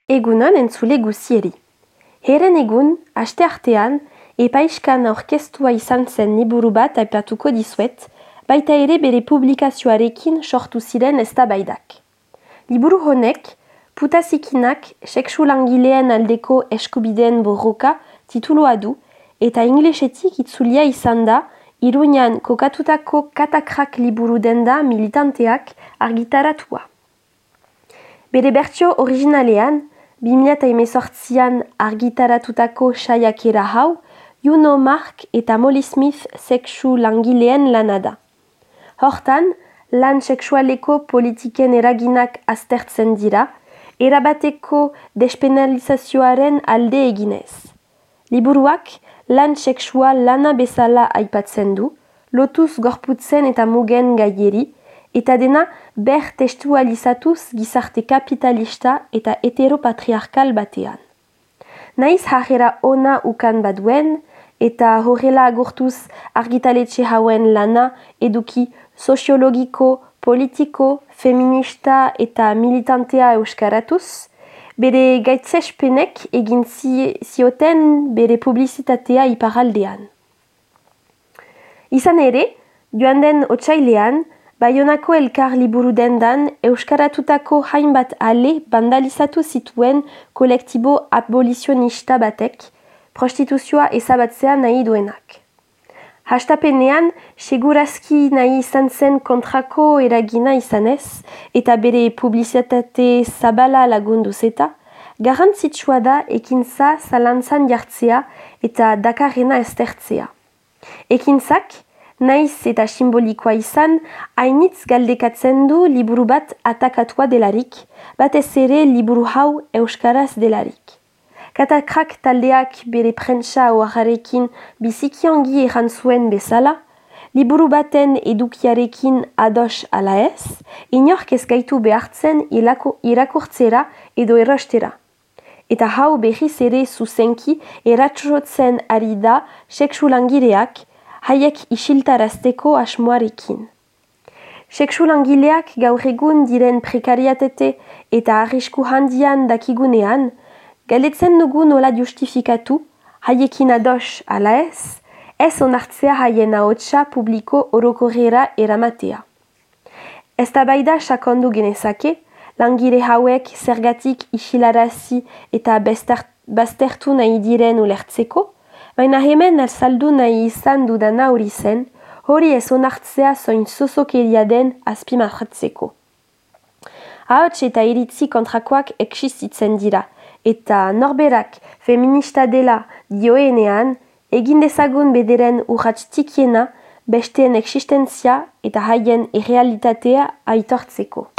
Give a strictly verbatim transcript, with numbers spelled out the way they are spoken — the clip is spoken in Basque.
Egunon entzule guzieri. Heren egun, asteartean, epaiskan aurkeztua izan zen liburu bat aipatuko dizuet, baita ere bere publikazioarekin sortu ziren eztabaidak. Liburu honek, Putazikinak sexu langileen aldeko eskubideen borroka titulua du, eta inglesetik itzulia izan da, Iruñan kokatutako katakrak liburu denda militanteak argitaratua. Bere bertsio originalean, bi mila hemezortzian argitaratutako saiakera hau, Juno Mark eta Molly Smith sexu langileen lana da. Hortan, lan sexualeko politiken eraginak aztertzen dira, erabateko despenalizazioaren alde eginez. Liburuak lan sexual lana bezala aipatzen du, lotuz gorputzen eta mugen gaieri, eta dena ber testualizatuz gizarte kapitalista eta heteropatriarkal batean. Naiz jarrera ona ukan baduen, eta horrela agurtuz argitaletxe hauen lana eduki soziologiko, politiko, feminista eta militantea euskaratuz, bere gaitzespenek egin zioten bere publizitatea iparaldean. Izan ere, joan den otsailean, Baionako elkar liburu dendan euskaratutako hainbat ale bandalizatu zituen kolektibo abolizionista batek, prostituzioa ezabatzea nahi duenak. Hastapenean, segurazki nahi izan zen kontrako eragina izanez, eta bere publizitate zabala lagunduz eta, garrantzitsua da ekintza zalantzan jartzea eta dakarrena eztertzea. Ekintzak, naiz eta simbolikoa izan, hainitz galdekatzen du liburu bat atakatua delarik, batez ere liburu hau euskaraz delarik. Katakrak taldeak bere prentsa oaharekin biziki ongi erran zuen bezala, liburu baten edukiarekin ados ala ez, inork ez gaitu behartzen irakurtzera edo erostera. Eta hau behiz ere zuzenki eratxotzen ari da sexu langileak, haiek isiltarazteko asmoarekin. Sexu langileak gaur egun diren prekariatete eta arrisku handian dakigunean, galetzen dugu nola justifikatu, haiekin ados ala ez, ez onartzea haien ahotsa publiko orokorrera eramatea. Eztabaida sakondu genezake, langile hauek zergatik isilarazi eta baztertu nahi diren ulertzeko, baina hemen azaldu nahi izan dudana hori zen, hori ez onartzea zoin zozokeria den azpimarratzeko. Ahots eta iritzi kontrakoak existitzen dira, eta norberak feminista dela dioenean, egin dezagun bederen urrats tikiena besteen existentzia eta haien errealitatea aitortzeko.